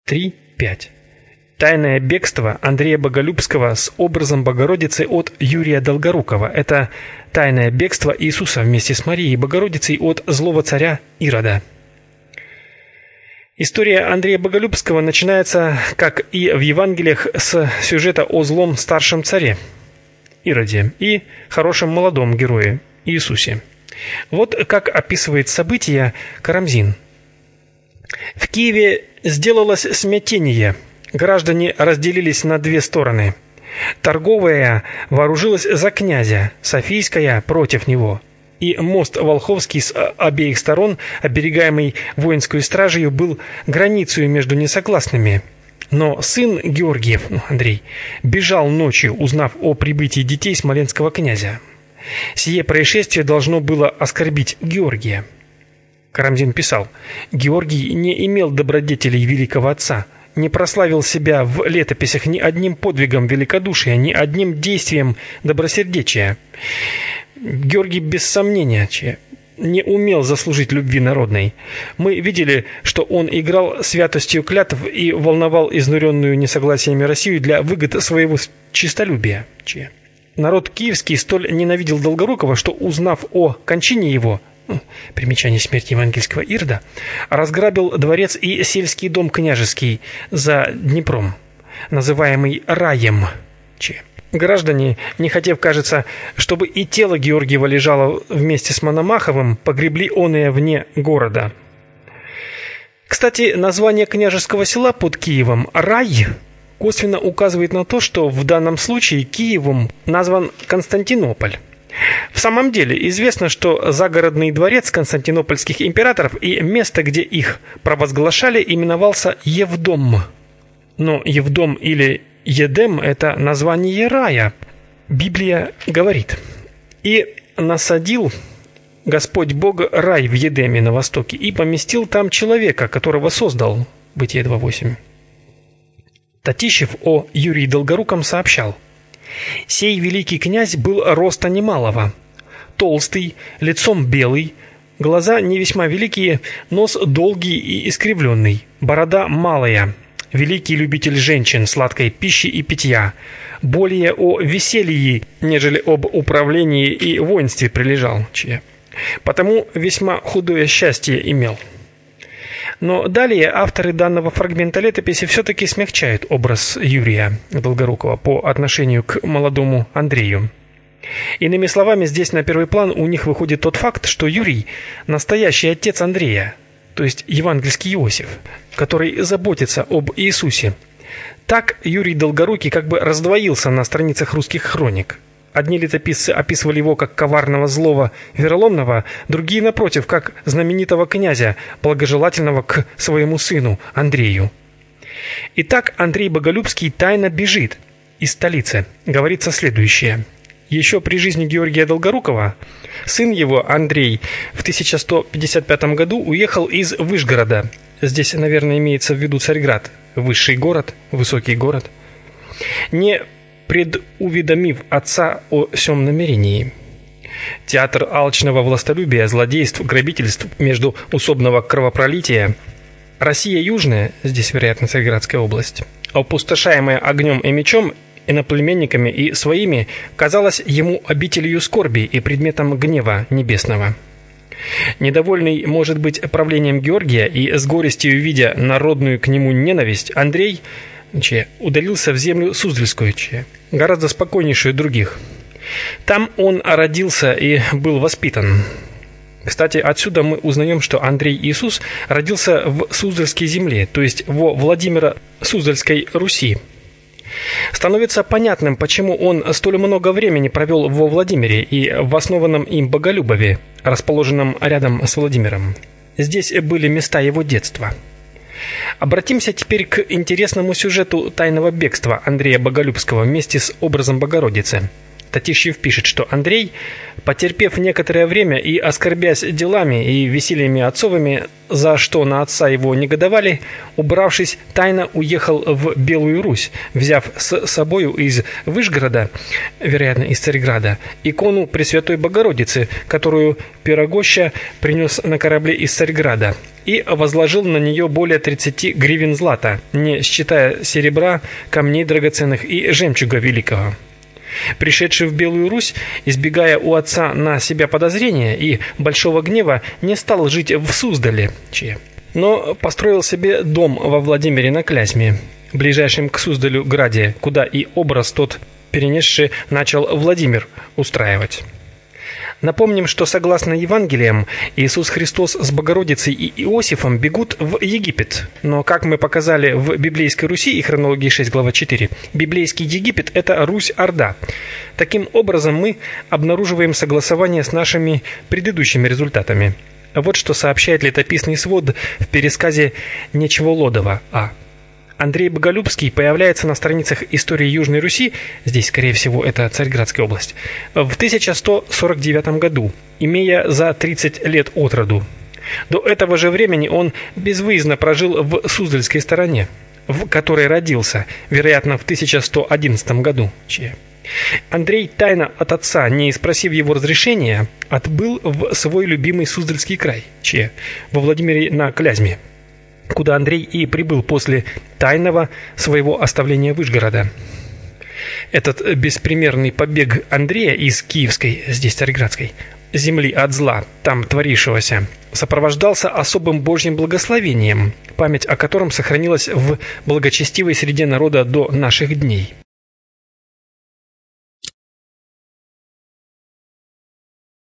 3.5. Тайное бегство Андрея Боголюбского с образом Богородицы от Юрия Долгорукова. Это тайное бегство Иисуса вместе с Марией Богородицей от злого царя Ирода. История Андрея Боголюбского начинается, как и в Евангелиях, с сюжета о злом старшем царе Ироде и хорошем молодом герое Иисусе. Вот как описывает события Карамзин. В Киеве сделалось смятение. Граждане разделились на две стороны. Торговая вооружилась за князя, Софийская против него. И мост Волховский с обеих сторон, оберегаемый воинской стражей, был границей между несогласными. Но сын Георгиев, Андрей, бежал ночью, узнав о прибытии детей смоленского князя. Сие происшествие должно было оскорбить Георгия. Карамзин писал: «Георгий не имел добродетелей великого отца, не прославил себя в летописях ни одним подвигом великодушия, ни одним действием добросердечия. Георгий без сомнения не умел заслужить любви народной. Мы видели, что он играл святостью клятв и волновал изнуренную несогласиями Россию для выгод своего честолюбия. Народ киевский столь ненавидел Долгорукова, что, узнав о кончине его, примечание смерти евангельского Ирода, разграбил дворец и сельский дом княжеский за Днепром, называемый Раем. Граждане, не хотев, кажется, чтобы и тело Георгиева лежало вместе с Мономаховым, погребли оное вне города. Кстати, название княжеского села под Киевом Рай косвенно указывает на то, что в данном случае Киевом назван Константинополь. В самом деле известно, что загородный дворец константинопольских императоров и место, где их провозглашали, именовался Евдом. Но Евдом или Едем – это название рая. Библия говорит: «И насадил Господь Бог рай в Едеме на востоке, и поместил там человека, которого создал». Бытие 2.8. Татищев о Юрии Долгоруком сообщал: «Сей великий князь был роста немалого, толстый, лицом белый, глаза не весьма великие, нос долгий и искривленный, борода малая, великий любитель женщин, сладкой пищи и питья, более о веселье, нежели об управлении и воинстве прилежал, потому весьма худое счастье имел». Но далее авторы данного фрагмента летописи все-таки смягчают образ Юрия Долгорукова по отношению к молодому Андрею. Иными словами, здесь на первый план у них выходит тот факт, что Юрий – настоящий отец Андрея, то есть евангельский Иосиф, который заботится об Иисусе. Так Юрий Долгорукий как бы раздвоился на страницах русских хроник. Одни летописцы описывали его как коварного, злого, вероломного, другие, напротив, как знаменитого князя, благожелательного к своему сыну Андрею. Итак, Андрей Боголюбский тайно бежит из столицы. Говорится следующее. Еще при жизни Георгия Долгорукова сын его, Андрей, в 1155 году уехал из Вышгорода. Здесь, наверное, имеется в виду Царьград, высший город, высокий город. Не предуведомив отца о сём намерении. Театр алчного властолюбия, злодейств, грабительств, междуусобного кровопролития. Россия Южная, здесь, вероятно, Царьградская область, опустошаемая огнем и мечом, иноплеменниками и своими, казалась ему обителью скорби и предметом гнева небесного. Недовольный, может быть, правлением Георгия и с горестью видя народную к нему ненависть, Андрей удалился в землю Суздальскую, гораздо спокойнейшую других. Там он родился и был воспитан. Кстати, отсюда мы узнаем, что Андрей Иисус родился в Суздальской земле, то есть во Владимиро-Суздальской Руси. Становится понятным, почему он столь много времени провел во Владимире и в основанном им Боголюбове, расположенном рядом с Владимиром. Здесь были места его детства. Обратимся теперь к интересному сюжету тайного бегства Андрея Боголюбского вместе с образом Богородицы. Татищев пишет, что Андрей, потерпев некоторое время и оскорбясь делами и весельями отцовыми, за что на отца его негодовали, убравшись, тайно уехал в Белую Русь, взяв с собою из Вышгорода, вероятно, из Царьграда, икону Пресвятой Богородицы, которую Пирогоща принес на корабле из Царьграда, и возложил на нее более 30 гривен злата, не считая серебра, камней драгоценных и жемчуга великого. Пришедший в Белую Русь, избегая у отца на себя подозрения и большого гнева, не стал жить в Суздале, но построил себе дом во Владимире на Клязьме, ближайшем к Суздалю граде, куда и образ тот перенесший начал Владимир устраивать. Напомним, что согласно Евангелиям, Иисус Христос с Богородицей и Иосифом бегут в Египет. Но, как мы показали в библейской Руси и хронологии 6, глава 4, библейский Египет – это Русь-Орда. Таким образом, мы обнаруживаем согласование с нашими предыдущими результатами. Вот что сообщает летописный свод в пересказе Нечеволодова А. Андрей Боголюбский появляется на страницах истории Южной Руси, здесь, скорее всего, это Царьградская область, в 1149 году, имея за 30 лет от роду. До этого же времени он безвыездно прожил в Суздальской стороне, в которой родился, вероятно, в 1111 году. Андрей тайно от отца, не спросив его разрешения, отбыл в свой любимый Суздальский край, во Владимире на Клязьме, куда Андрей и прибыл после тайного своего оставления Вышгорода. Этот беспримерный побег Андрея из Киевской, здесь Царьградской, земли от зла, там творившегося, сопровождался особым Божьим благословением, память о котором сохранилась в благочестивой среде народа до наших дней.